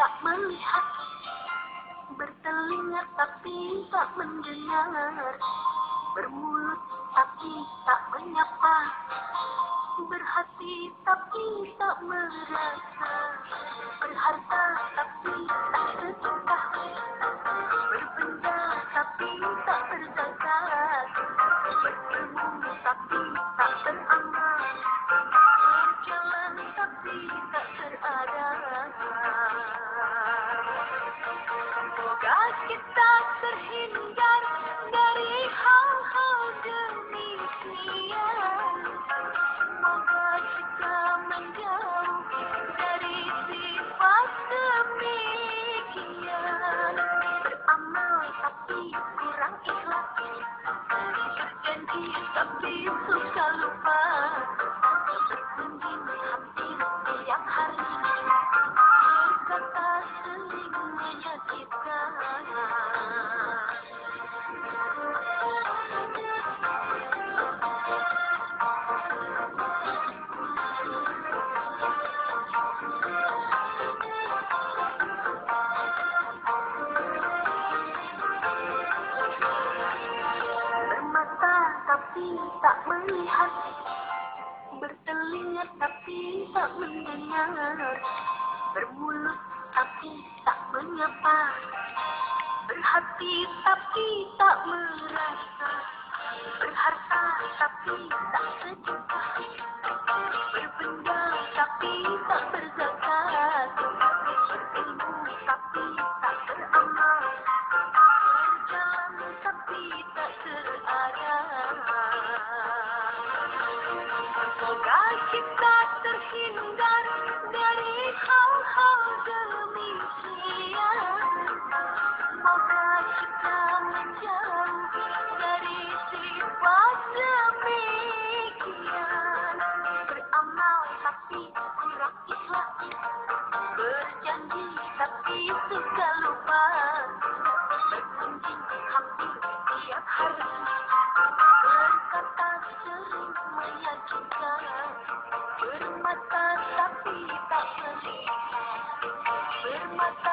tak melihat, bertelinga tapi tak mendengar, bermulut tapi tak menyapa, berhati tapi tak merasa, berharta tapi tak sedekah, berbenda tapi tak berzakat, berilmu tapi tak beramal, berjalan tapi tak terarah. Semoga kita terhindar dari hal-hal demikian. Semoga kita menjauh dari sifat demikian. Beramal tapi kurang ikhlas, berjanji tapi suka lupa, berkunjung hampir tiap hari, berkata sering menyakitkan. Bermata tapi tak melihat, bertelinga tapi tak mendengar, bermulut tapi tak menyapa, berhati tapi tak merasa, berharta tapi tak sedekah, berbenda tapi tak berzakat, berilmu tapi tak beramal, berjalan tapi tak terarah. Semoga kita terhindar dari hal-hal demikian. Semoga kita menjauh dari sifat demikian. Beramal tapi kurang ikhlas, berjanji tapi suka lupa, berkunjung hampir tiap hari, berkata sering menyakitkan, bermata tapi tak melihat, bermata